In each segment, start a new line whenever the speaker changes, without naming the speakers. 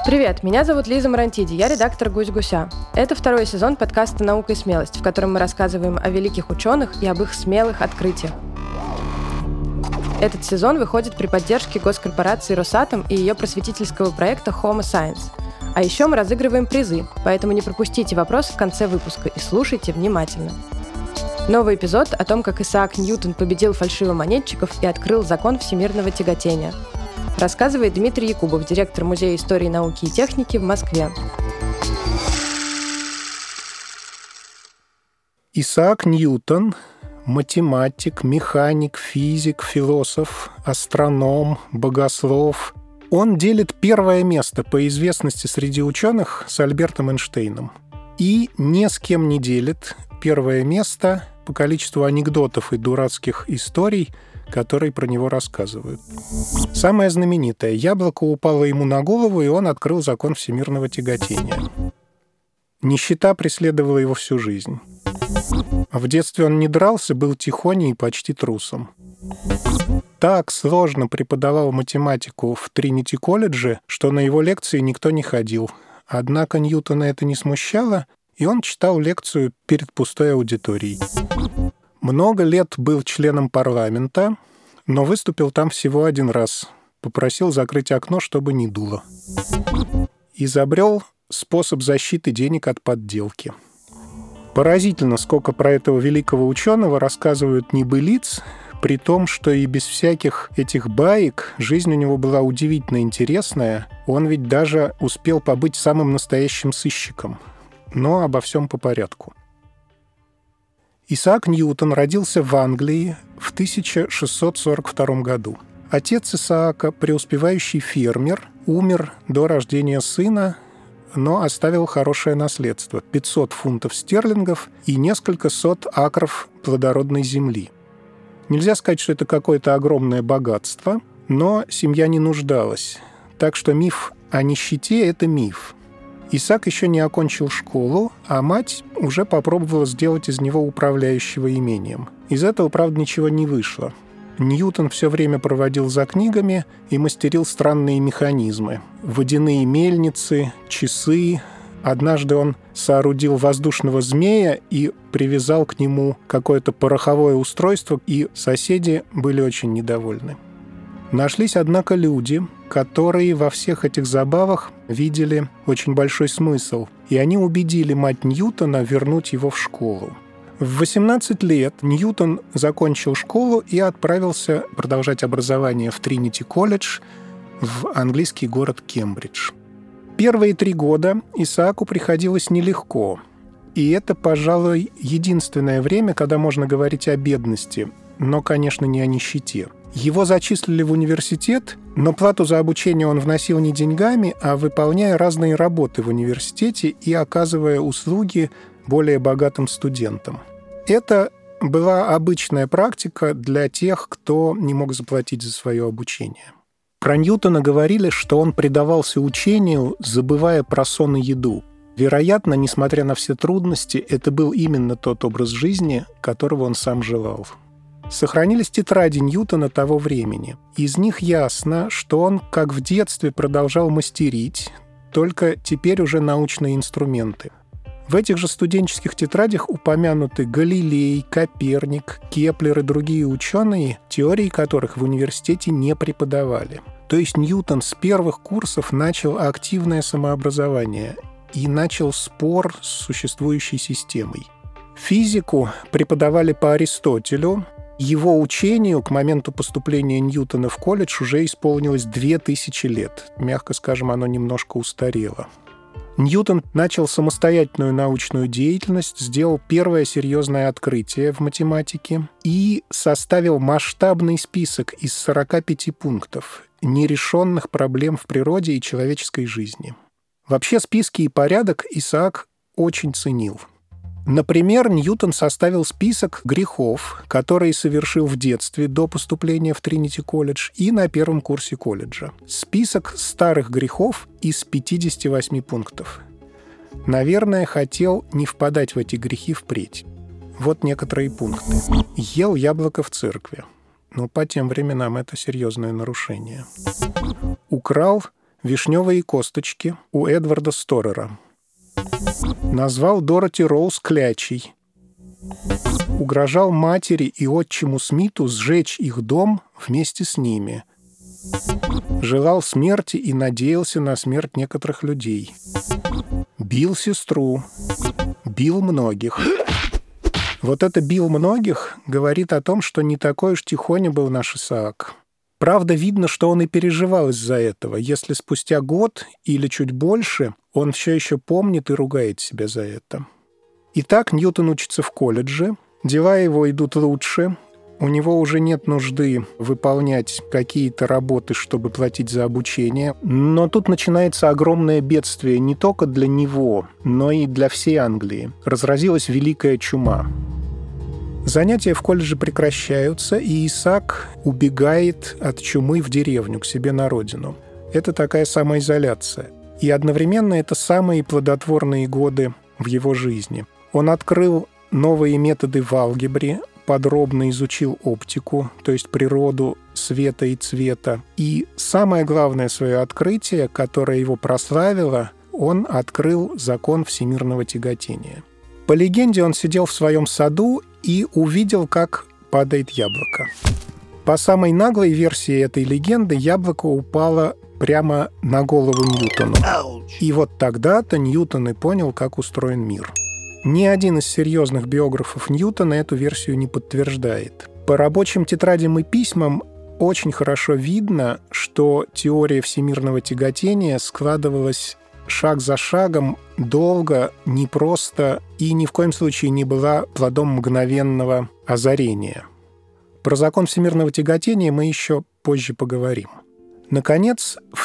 Привет, меня зовут Лиза Марантиди, я редактор «Гусь-гуся». Это второй сезон подкаста «Наука и смелость», в котором мы рассказываем о великих ученых и об их смелых открытиях. Этот сезон выходит при поддержке госкорпорации «Росатом» и ее просветительского проекта Homo Science. А еще мы разыгрываем призы, поэтому не пропустите вопрос в конце выпуска и слушайте внимательно. Новый эпизод о том, как Исаак Ньютон победил фальшивомонетчиков и открыл закон всемирного тяготения. Рассказывает Дмитрий Якубов, директор Музея истории, науки и техники в Москве.
Исаак Ньютон – математик, механик, физик, философ, астроном, богослов. Он делит первое место по известности среди ученых с Альбертом Эйнштейном. И ни с кем не делит первое место по количеству анекдотов и дурацких историй, которые про него рассказывают. Самое знаменитое. Яблоко упало ему на голову, и он открыл закон всемирного тяготения. Нищета преследовала его всю жизнь. В детстве он не дрался, был тихоней и почти трусом. Так сложно преподавал математику в Тринити-колледже, что на его лекции никто не ходил. Однако Ньютона это не смущало, и он читал лекцию перед пустой аудиторией. Много лет был членом парламента, но выступил там всего один раз. Попросил закрыть окно, чтобы не дуло. Изобрел способ защиты денег от подделки. Поразительно, сколько про этого великого ученого рассказывают небылиц, при том, что и без всяких этих баек жизнь у него была удивительно интересная. Он ведь даже успел побыть самым настоящим сыщиком. Но обо всем по порядку. Исаак Ньютон родился в Англии в 1642 году. Отец Исаака, преуспевающий фермер, умер до рождения сына, но оставил хорошее наследство – 500 фунтов стерлингов и несколько сот акров плодородной земли. Нельзя сказать, что это какое-то огромное богатство, но семья не нуждалась. Так что миф о нищете – это миф. Исаак еще не окончил школу, а мать уже попробовала сделать из него управляющего имением. Из этого, правда, ничего не вышло. Ньютон все время проводил за книгами и мастерил странные механизмы. Водяные мельницы, часы. Однажды он соорудил воздушного змея и привязал к нему какое-то пороховое устройство, и соседи были очень недовольны. Нашлись, однако, люди, которые во всех этих забавах видели очень большой смысл, и они убедили мать Ньютона вернуть его в школу. В 18 лет Ньютон закончил школу и отправился продолжать образование в Тринити-колледж в английский город Кембридж. Первые 3 года Исааку приходилось нелегко, и это, пожалуй, единственное время, когда можно говорить о бедности, но, конечно, не о нищете. Его зачислили в университет, но плату за обучение он вносил не деньгами, а выполняя разные работы в университете и оказывая услуги более богатым студентам. Это была обычная практика для тех, кто не мог заплатить за свое обучение. Про Ньютона говорили, что он предавался учению, забывая про сон и еду. Вероятно, несмотря на все трудности, это был именно тот образ жизни, которого он сам желал. Сохранились тетради Ньютона того времени. Из них ясно, что он, как в детстве, продолжал мастерить, только теперь уже научные инструменты. В этих же студенческих тетрадях упомянуты Галилей, Коперник, Кеплер и другие ученые, теории которых в университете не преподавали. То есть Ньютон с первых курсов начал активное самообразование и начал спор с существующей системой. Физику преподавали по Аристотелю. Его учению к моменту поступления Ньютона в колледж уже исполнилось 2000 лет. Мягко скажем, оно немножко устарело. Ньютон начал самостоятельную научную деятельность, сделал первое серьезное открытие в математике и составил масштабный список из 45 пунктов нерешенных проблем в природе и человеческой жизни. Вообще списки и порядок Исаак очень ценил. Например, Ньютон составил список грехов, которые совершил в детстве до поступления в Тринити-колледж и на первом курсе колледжа. Список старых грехов из 58 пунктов. Наверное, хотел не впадать в эти грехи впредь. Вот некоторые пункты. Ел яблоко в церкви. Но по тем временам это серьезное нарушение. Украл «Вишневые косточки» у Эдварда Сторера. Назвал Дороти Роуз клячей. Угрожал матери и отчиму Смиту сжечь их дом вместе с ними. Желал смерти и надеялся на смерть некоторых людей. Бил сестру. Бил многих. Вот это «бил многих» говорит о том, что не такой уж тихоня был наш Исаак. Правда, видно, что он и переживал из-за этого, если спустя год или чуть больше он все еще помнит и ругает себя за это. Итак, Ньютон учится в колледже, дела его идут лучше, у него уже нет нужды выполнять какие-то работы, чтобы платить за обучение, но тут начинается огромное бедствие не только для него, но и для всей Англии. Разразилась Великая чума. Занятия в колледже прекращаются, и Исаак убегает от чумы в деревню, к себе на родину. Это такая самоизоляция. И одновременно это самые плодотворные годы в его жизни. Он открыл новые методы в алгебре, подробно изучил оптику, то есть природу света и цвета. И самое главное свое открытие, которое его прославило, он открыл закон всемирного тяготения. По легенде, он сидел в своем саду и увидел, как падает яблоко. По самой наглой версии этой легенды, яблоко упало прямо на голову Ньютону. И вот тогда-то Ньютон и понял, как устроен мир. Ни один из серьезных биографов Ньютона эту версию не подтверждает. По рабочим тетрадям и письмам очень хорошо видно, что теория всемирного тяготения складывалась шаг за шагом, долго, непросто и ни в коем случае не была плодом мгновенного озарения. Про закон всемирного тяготения мы еще позже поговорим. Наконец, в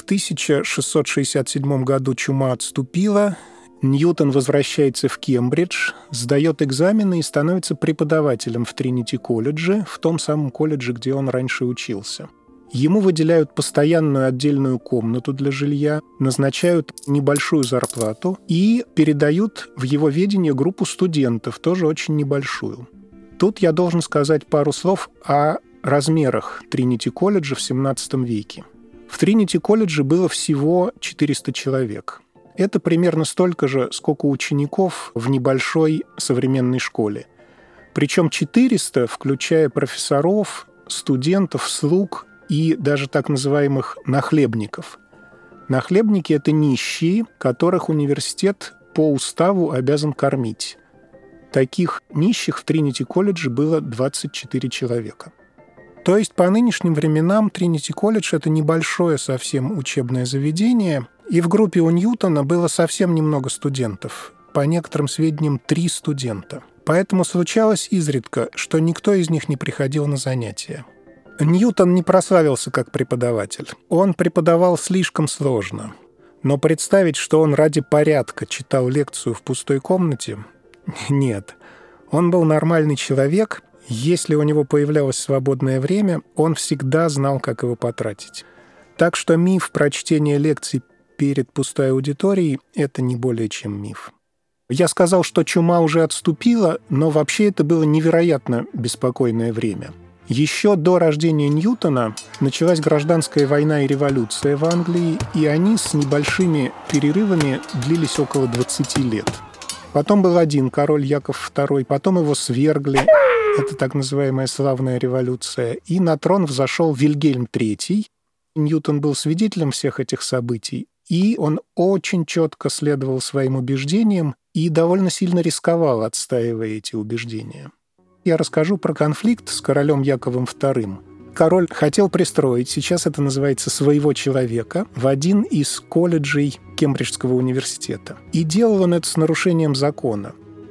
1667 году чума отступила, Ньютон возвращается в Кембридж, сдает экзамены и становится преподавателем в Тринити-колледже, в том самом колледже, где он раньше учился. Ему выделяют постоянную отдельную комнату для жилья, назначают небольшую зарплату и передают в его ведение группу студентов, тоже очень небольшую. Тут я должен сказать пару слов о размерах Тринити-колледжа в XVII веке. В Тринити-колледже было всего 400 человек. Это примерно столько же, сколько учеников в небольшой современной школе. Причем 400, включая профессоров, студентов, слуг и даже так называемых нахлебников. Нахлебники – это нищие, которых университет по уставу обязан кормить. Таких нищих в Тринити-колледже было 24 человека. То есть по нынешним временам Тринити-колледж – это небольшое совсем учебное заведение, и в группе у Ньютона было совсем немного студентов. По некоторым сведениям, 3 студента. Поэтому случалось изредка, что никто из них не приходил на занятия. Ньютон не прославился как преподаватель. Он преподавал слишком сложно. Но представить, что он ради порядка читал лекцию в пустой комнате – нет. Он был нормальный человек. Если у него появлялось свободное время, он всегда знал, как его потратить. Так что миф про чтение лекций перед пустой аудиторией – это не более чем миф. Я сказал, что чума уже отступила, но вообще это было невероятно беспокойное время. Еще до рождения Ньютона началась гражданская война и революция в Англии, и они с небольшими перерывами длились около 20 лет. Потом был один король, Яков II, потом его свергли, это так называемая славная революция, и на трон взошел Вильгельм III. Ньютон был свидетелем всех этих событий, и он очень четко следовал своим убеждениям и довольно сильно рисковал, отстаивая эти убеждения. Я расскажу про конфликт с королем Яковом II. Король хотел пристроить, сейчас это называется, своего человека в один из колледжей Кембриджского университета. И делал он это с нарушением закона.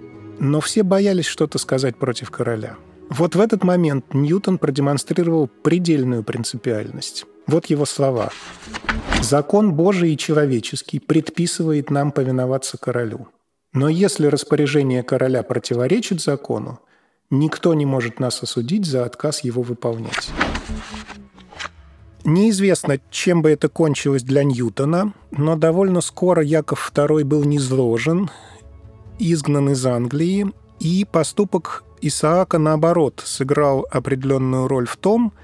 Но все боялись что-то сказать против короля. Вот в этот момент Ньютон продемонстрировал предельную принципиальность. Вот его слова. «Закон Божий и человеческий предписывает нам повиноваться королю. Но если распоряжение короля противоречит закону, никто не может нас осудить за отказ его выполнять». Неизвестно, чем бы это кончилось для Ньютона, но довольно скоро Яков II был низвержен, изгнан из Англии, и поступок Исаака, наоборот, сыграл определенную роль в том,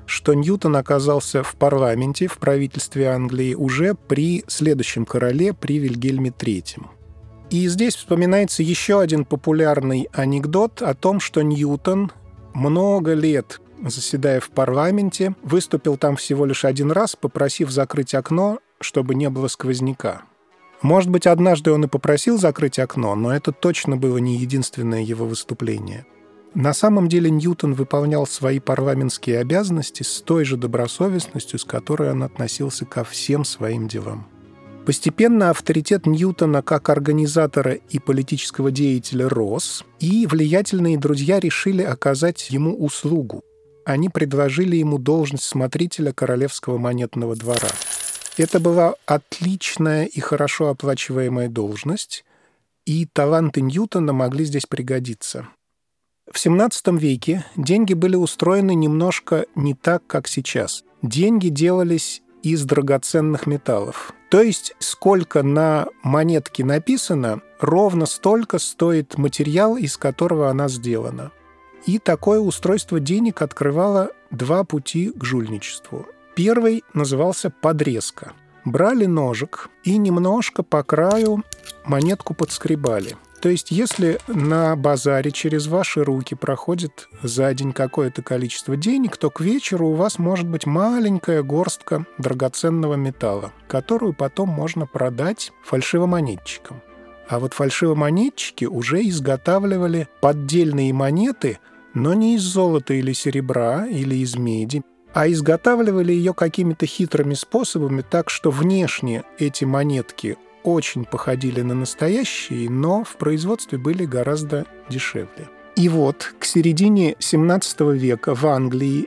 что Ньютон оказался в парламенте, в правительстве Англии уже при следующем короле, при Вильгельме III. И здесь вспоминается еще один популярный анекдот о том, что Ньютон много лет, заседая в парламенте, выступил там всего лишь один раз, попросив закрыть окно, чтобы не было сквозняка. Может быть, однажды он и попросил закрыть окно, но это точно было не единственное его выступление. На самом деле Ньютон выполнял свои парламентские обязанности с той же добросовестностью, с которой он относился ко всем своим делам. Постепенно авторитет Ньютона как организатора и политического деятеля рос, и влиятельные друзья решили оказать ему услугу. Они предложили ему должность смотрителя Королевского монетного двора. Это была отличная и хорошо оплачиваемая должность, и таланты Ньютона могли здесь пригодиться. В XVII веке деньги были устроены немножко не так, как сейчас. Деньги делались из драгоценных металлов. То есть, сколько на монетке написано, ровно столько стоит материал, из которого она сделана. И такое устройство денег открывало два пути к жульничеству. Первый назывался подрезка. Брали ножик и немножко по краю монетку подскребали. То есть, если на базаре через ваши руки проходит за день какое-то количество денег, то к вечеру у вас может быть маленькая горстка драгоценного металла, которую потом можно продать фальшивомонетчикам. А вот фальшивомонетчики уже изготавливали поддельные монеты, но не из золота или серебра, или из меди, а изготавливали ее какими-то хитрыми способами, так что внешне эти монетки очень походили на настоящие, но в производстве были гораздо дешевле. И вот к середине XVII века в Англии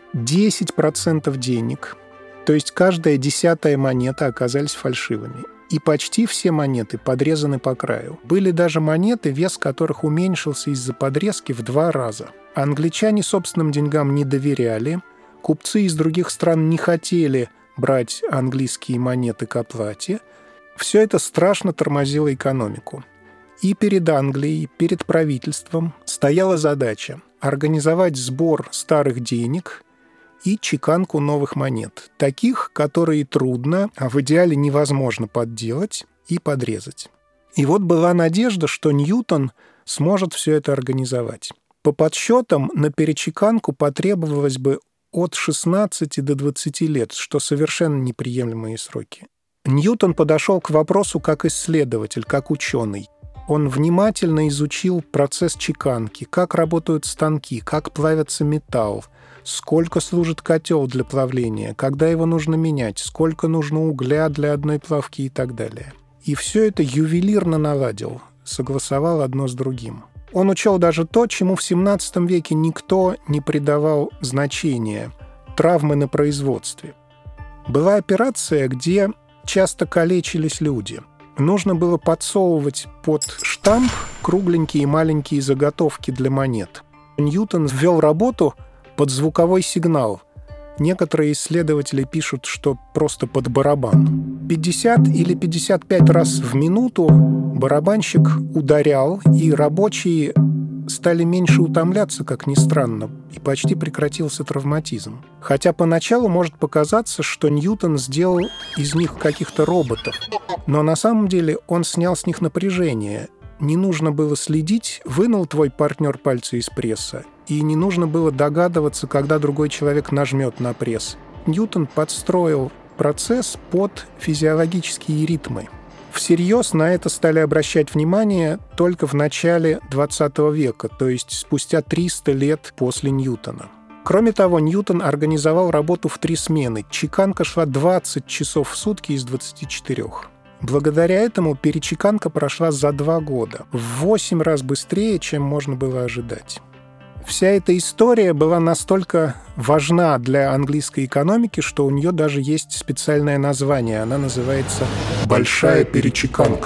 10% денег, то есть каждая 10-я монета, оказались фальшивыми. И почти все монеты подрезаны по краю. Были даже монеты, вес которых уменьшился из-за подрезки в 2 раза. Англичане собственным деньгам не доверяли, купцы из других стран не хотели брать английские монеты к оплате. Все это страшно тормозило экономику. И перед Англией, перед правительством стояла задача организовать сбор старых денег и чеканку новых монет, таких, которые трудно, а в идеале невозможно подделать и подрезать. И вот была надежда, что Ньютон сможет все это организовать. По подсчетам, на перечеканку потребовалось бы от 16 до 20 лет, что совершенно неприемлемые сроки. Ньютон подошел к вопросу как исследователь, как ученый. Он внимательно изучил процесс чеканки, как работают станки, как плавится металл, сколько служит котел для плавления, когда его нужно менять, сколько нужно угля для одной плавки и так далее. И все это ювелирно наладил, согласовал одно с другим. Он учел даже то, чему в XVII веке никто не придавал значения – травмы на производстве. Была операция, где часто калечились люди. Нужно было подсовывать под штамп кругленькие и маленькие заготовки для монет. Ньютон ввел работу под звуковой сигнал. Некоторые исследователи пишут, что просто под барабан. 50 или 55 раз в минуту барабанщик ударял, и рабочие стали меньше утомляться, как ни странно, и почти прекратился травматизм. Хотя поначалу может показаться, что Ньютон сделал из них каких-то роботов, но на самом деле он снял с них напряжение. Не нужно было следить, вынул твой партнер пальцы из пресса, и не нужно было догадываться, когда другой человек нажмет на пресс. Ньютон подстроил процесс под физиологические ритмы. Всерьез на это стали обращать внимание только в начале XX века, то есть спустя 300 лет после Ньютона. Кроме того, Ньютон организовал работу в 3 смены. Чеканка шла 20 часов в сутки из 24. Благодаря этому перечеканка прошла за 2 года, в 8 раз быстрее, чем можно было ожидать. Вся эта история была настолько важна для английской экономики, что у нее даже есть специальное название. Она называется «Большая перечеканка».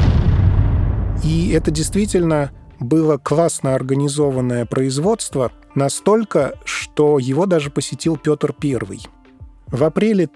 И это действительно было классно организованное производство, настолько, что его даже посетил Петр I. В апреле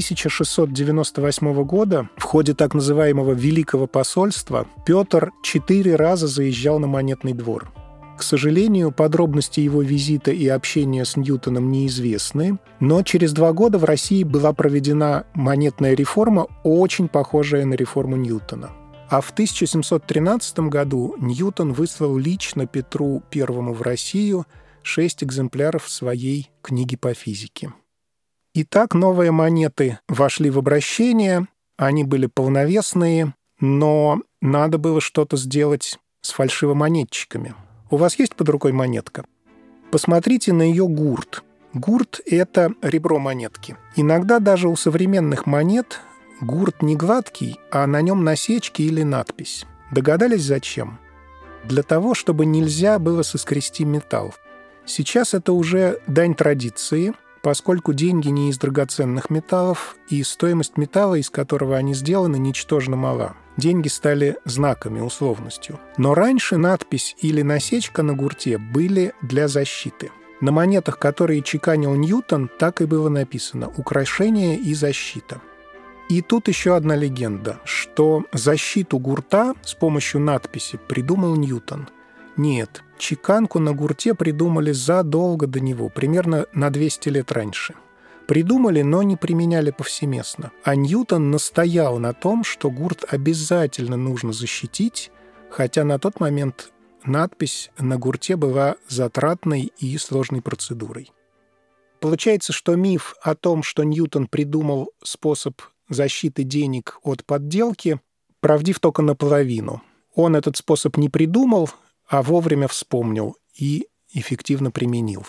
1698 года в ходе так называемого Великого посольства Петр 4 раза заезжал на Монетный двор. К сожалению, подробности его визита и общения с Ньютоном неизвестны, но через 2 года в России была проведена монетная реформа, очень похожая на реформу Ньютона. А в 1713 году Ньютон выслал лично Петру I в Россию 6 экземпляров своей книги по физике. Итак, новые монеты вошли в обращение, они были полновесные, но надо было что-то сделать с фальшивомонетчиками. У вас есть под рукой монетка? Посмотрите на ее гурт. Гурт — это ребро монетки. Иногда даже у современных монет гурт не гладкий, а на нем насечки или надпись. Догадались, зачем? Для того, чтобы нельзя было соскрести металл. Сейчас это уже дань традиции, поскольку деньги не из драгоценных металлов, и стоимость металла, из которого они сделаны, ничтожно мала. Деньги стали знаками, условностью. Но раньше надпись или насечка на гурте были для защиты. На монетах, которые чеканил Ньютон, так и было написано «Украшение и защита». И тут еще одна легенда, что защиту гурта с помощью надписи придумал Ньютон. Нет, чеканку на гурте придумали задолго до него, примерно на 200 лет раньше. Придумали, но не применяли повсеместно. А Ньютон настоял на том, что гурт обязательно нужно защитить, хотя на тот момент надпись на гурте была затратной и сложной процедурой. Получается, что миф о том, что Ньютон придумал способ защиты денег от подделки, правдив только наполовину. Он этот способ не придумал, а вовремя вспомнил и эффективно применил.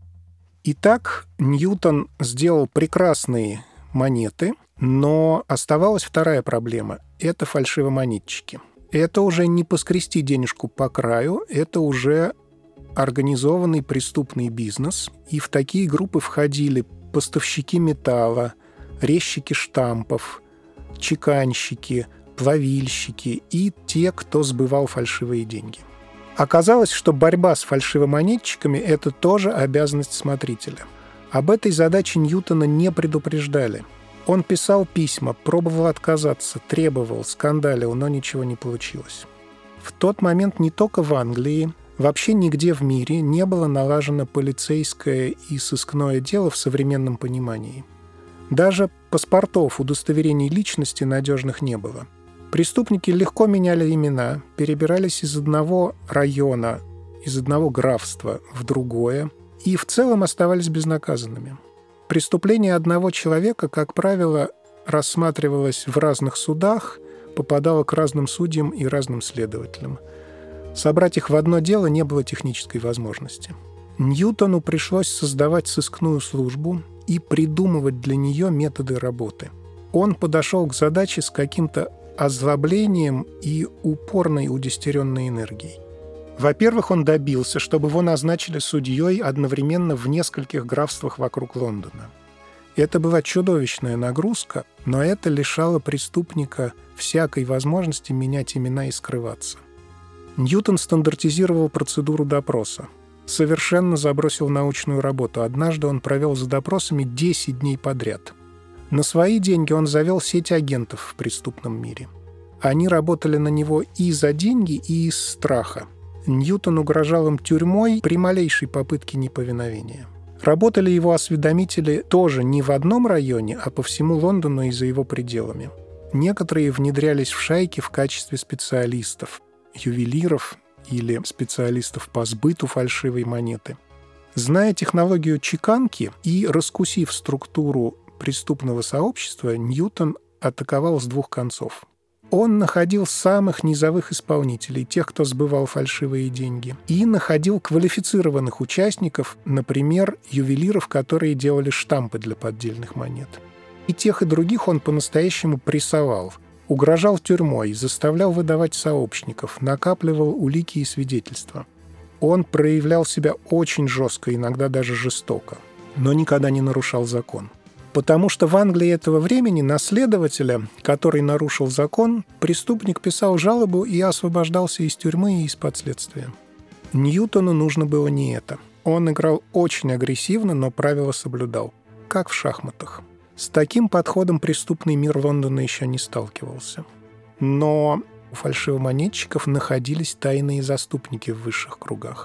Итак, Ньютон сделал прекрасные монеты, но оставалась вторая проблема – это фальшивомонетчики. Это уже не поскрести денежку по краю, это уже организованный преступный бизнес, и в такие группы входили поставщики металла, резчики штампов, чеканщики, плавильщики и те, кто сбывал фальшивые деньги. Оказалось, что борьба с фальшивомонетчиками – это тоже обязанность смотрителя. Об этой задаче Ньютона не предупреждали. Он писал письма, пробовал отказаться, требовал, скандалил, но ничего не получилось. В тот момент не только в Англии, вообще нигде в мире не было налажено полицейское и сыскное дело в современном понимании. Даже паспортов, удостоверений личности надежных не было. Преступники легко меняли имена, перебирались из одного района, из одного графства в другое и в целом оставались безнаказанными. Преступление одного человека, как правило, рассматривалось в разных судах, попадало к разным судьям и разным следователям. Собрать их в одно дело не было технической возможности. Ньютону пришлось создавать сыскную службу и придумывать для нее методы работы. Он подошел к задаче с каким-то озлоблением и упорной удестеренной энергией. Во-первых, он добился, чтобы его назначили судьей одновременно в нескольких графствах вокруг Лондона. Это была чудовищная нагрузка, но это лишало преступника всякой возможности менять имена и скрываться. Ньютон стандартизировал процедуру допроса. Совершенно забросил научную работу. Однажды он провел за допросами 10 дней подряд. На свои деньги он завел сеть агентов в преступном мире. Они работали на него и за деньги, и из страха. Ньютон угрожал им тюрьмой при малейшей попытке неповиновения. Работали его осведомители тоже не в одном районе, а по всему Лондону и за его пределами. Некоторые внедрялись в шайки в качестве специалистов, ювелиров или специалистов по сбыту фальшивой монеты. Зная технологию чеканки и раскусив структуру преступного сообщества, Ньютон атаковал с двух концов. Он находил самых низовых исполнителей, тех, кто сбывал фальшивые деньги, и находил квалифицированных участников, например, ювелиров, которые делали штампы для поддельных монет. И тех, и других он по-настоящему прессовал, угрожал тюрьмой, заставлял выдавать сообщников, накапливал улики и свидетельства. Он проявлял себя очень жестко, иногда даже жестоко, но никогда не нарушал закон. Потому что в Англии этого времени на следователя, который нарушил закон, преступник писал жалобу и освобождался из тюрьмы и из-под следствия. Ньютону нужно было не это. Он играл очень агрессивно, но правила соблюдал, как в шахматах. С таким подходом преступный мир Лондона еще не сталкивался. Но у фальшивомонетчиков находились тайные заступники в высших кругах.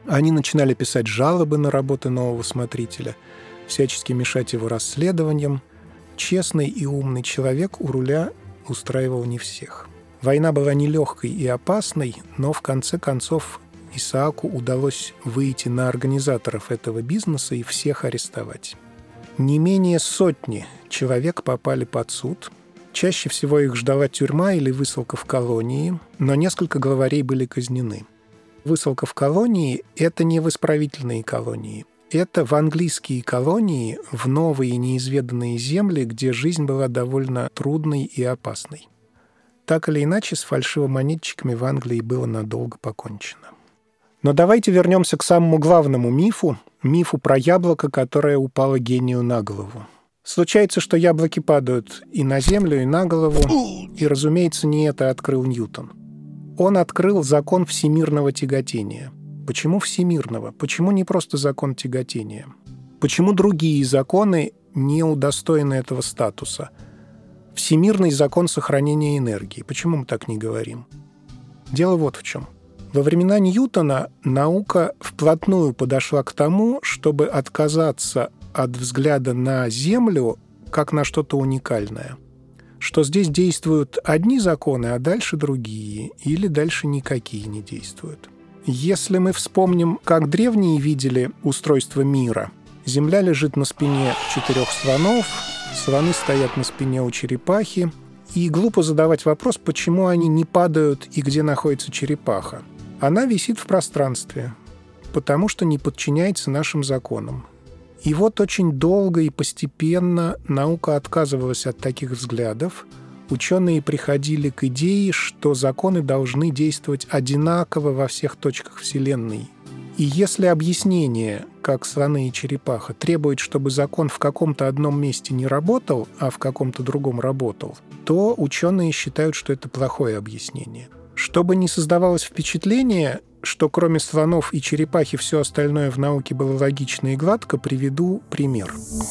Они начинали писать жалобы на работы нового смотрителя, всячески мешать его расследованиям. Честный и умный человек у руля устраивал не всех. Война была нелегкой и опасной, но в конце концов Исааку удалось выйти на организаторов этого бизнеса и всех арестовать. Не менее 100 человек попали под суд. Чаще всего их ждала тюрьма или высылка в колонии, но несколько главарей были казнены. Высылка в колонии – это не в исправительные колонии. Это в английские колонии, в новые неизведанные земли, где жизнь была довольно трудной и опасной. Так или иначе, с фальшивомонетчиками в Англии было надолго покончено. Но давайте вернемся к самому главному мифу про яблоко, которое упало гению на голову. Случается, что яблоки падают и на землю, и на голову, и, разумеется, не это открыл Ньютон. Он открыл закон всемирного тяготения. Почему всемирного? Почему не просто закон тяготения? Почему другие законы не удостоены этого статуса? Всемирный закон сохранения энергии. Почему мы так не говорим? Дело вот в чем. Во времена Ньютона наука вплотную подошла к тому, чтобы отказаться от взгляда на Землю как на что-то уникальное. Что здесь действуют одни законы, а дальше другие, или дальше никакие не действуют. Если мы вспомним, как древние видели устройство мира, Земля лежит на спине 4 слонов, слоны стоят на спине у черепахи, и глупо задавать вопрос, почему они не падают и где находится черепаха. Она висит в пространстве, потому что не подчиняется нашим законам. И вот очень долго и постепенно наука отказывалась от таких взглядов. Ученые приходили к идее, что законы должны действовать одинаково во всех точках Вселенной. И если объяснение, как слоны и черепаха, требует, чтобы закон в каком-то одном месте не работал, а в каком-то другом работал, то ученые считают, что это плохое объяснение. Чтобы не создавалось впечатление, что кроме слонов и черепахи все остальное в науке было логично и гладко, приведу пример.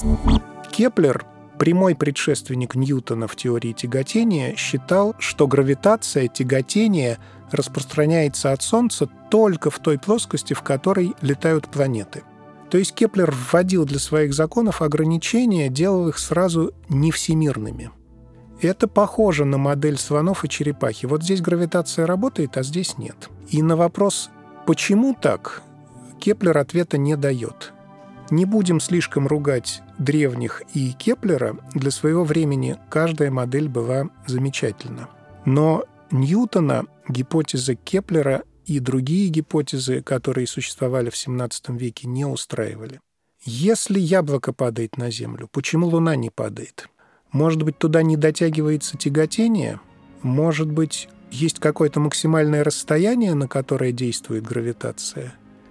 Кеплер, прямой предшественник Ньютона в теории тяготения, считал, что гравитация, тяготение распространяется от Солнца только в той плоскости, в которой летают планеты. То есть Кеплер вводил для своих законов ограничения, делал их сразу не всемирными. Это похоже на модель слонов и черепахи. Вот здесь гравитация работает, а здесь нет. И на вопрос «почему так?» Кеплер ответа не дает. Не будем слишком ругать древних и Кеплера. Для своего времени каждая модель была замечательна. Но Ньютона, гипотеза Кеплера и другие гипотезы, которые существовали в XVII веке, не устраивали. Если яблоко падает на Землю, почему Луна не падает? Может быть, туда не дотягивается тяготение? Может быть, есть какое-то максимальное расстояние, на которое действует гравитация?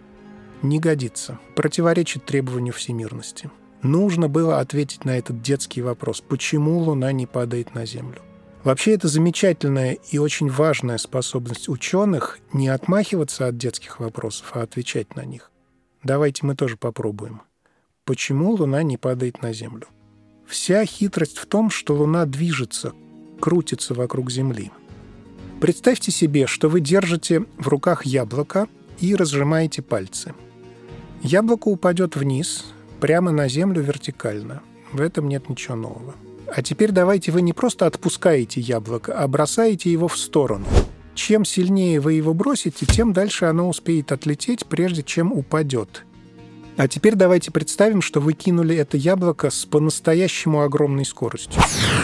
Не годится. Противоречит требованию всемирности. Нужно было ответить на этот детский вопрос. Почему Луна не падает на Землю? Вообще, это замечательная и очень важная способность ученых не отмахиваться от детских вопросов, а отвечать на них. Давайте мы тоже попробуем. Почему Луна не падает на Землю? Вся хитрость в том, что Луна движется, крутится вокруг Земли. Представьте себе, что вы держите в руках яблоко и разжимаете пальцы. Яблоко упадет вниз, прямо на Землю вертикально. В этом нет ничего нового. А теперь давайте вы не просто отпускаете яблоко, а бросаете его в сторону. Чем сильнее вы его бросите, тем дальше оно успеет отлететь, прежде чем упадет. А теперь давайте представим, что вы кинули это яблоко с по-настоящему огромной скоростью.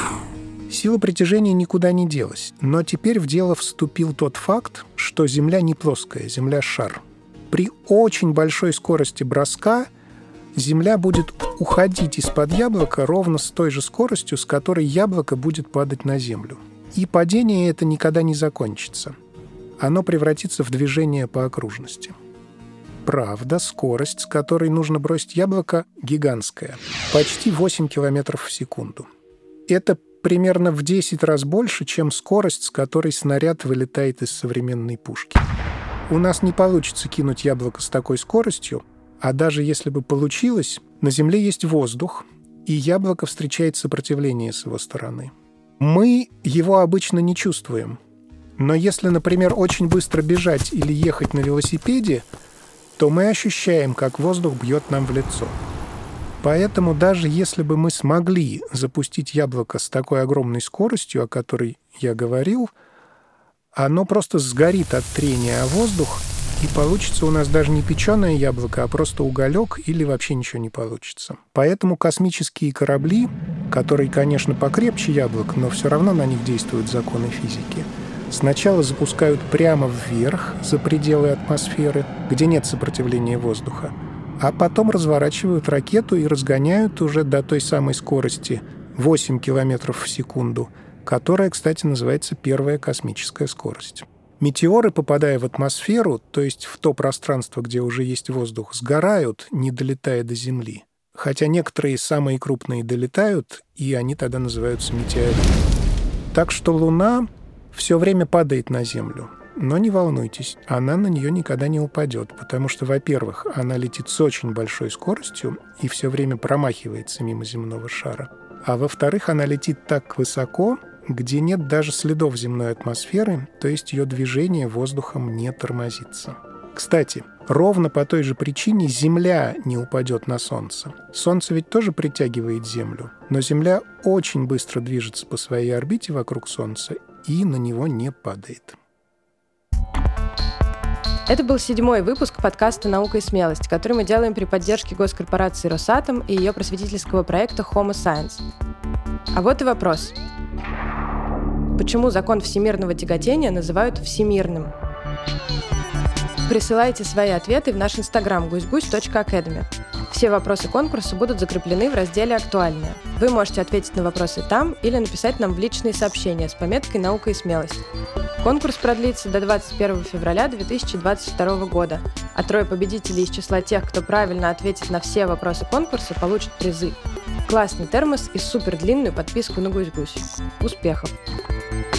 Сила притяжения никуда не делась, но теперь в дело вступил тот факт, что Земля не плоская, Земля — шар. При очень большой скорости броска Земля будет уходить из-под яблока ровно с той же скоростью, с которой яблоко будет падать на Землю. И падение это никогда не закончится. Оно превратится в движение по окружности. Правда, скорость, с которой нужно бросить яблоко, гигантская. Почти 8 км в секунду. Это примерно в 10 раз больше, чем скорость, с которой снаряд вылетает из современной пушки. У нас не получится кинуть яблоко с такой скоростью, а даже если бы получилось, на Земле есть воздух, и яблоко встречает сопротивление с его стороны. Мы его обычно не чувствуем. Но если, например, очень быстро бежать или ехать на велосипеде, то мы ощущаем, как воздух бьет нам в лицо. Поэтому даже если бы мы смогли запустить яблоко с такой огромной скоростью, о которой я говорил, оно просто сгорит от трения о воздух, и получится у нас даже не печеное яблоко, а просто уголек, или вообще ничего не получится. Поэтому космические корабли, которые, конечно, покрепче яблок, но все равно на них действуют законы физики, сначала запускают прямо вверх, за пределы атмосферы, где нет сопротивления воздуха, а потом разворачивают ракету и разгоняют уже до той самой скорости 8 км в секунду, которая, кстати, называется первая космическая скорость. Метеоры, попадая в атмосферу, то есть в то пространство, где уже есть воздух, сгорают, не долетая до Земли. Хотя некоторые самые крупные долетают, и они тогда называются метеоритами. Так что Луна все время падает на Землю. Но не волнуйтесь, она на нее никогда не упадет, потому что, во-первых, она летит с очень большой скоростью и все время промахивается мимо земного шара. А во-вторых, она летит так высоко, где нет даже следов земной атмосферы, то есть ее движение воздухом не тормозится. Кстати, ровно по той же причине Земля не упадет на Солнце. Солнце ведь тоже притягивает Землю, но Земля очень быстро движется по своей орбите вокруг Солнца и на него не падает.
Это был 7-й выпуск подкаста «Наука и смелость», который мы делаем при поддержке госкорпорации «Росатом» и ее просветительского проекта Homo Science. А вот и вопрос. Почему закон всемирного тяготения называют всемирным? Присылайте свои ответы в наш инстаграм гусь-гусь.academy. Все вопросы конкурса будут закреплены в разделе «Актуальные». Вы можете ответить на вопросы там или написать нам в личные сообщения с пометкой «Наука и смелость». Конкурс продлится до 21 февраля 2022 года, а 3 победителей из числа тех, кто правильно ответит на все вопросы конкурса, получат призы. Классный термос и супердлинную подписку на Гусь-Гусь. Успехов!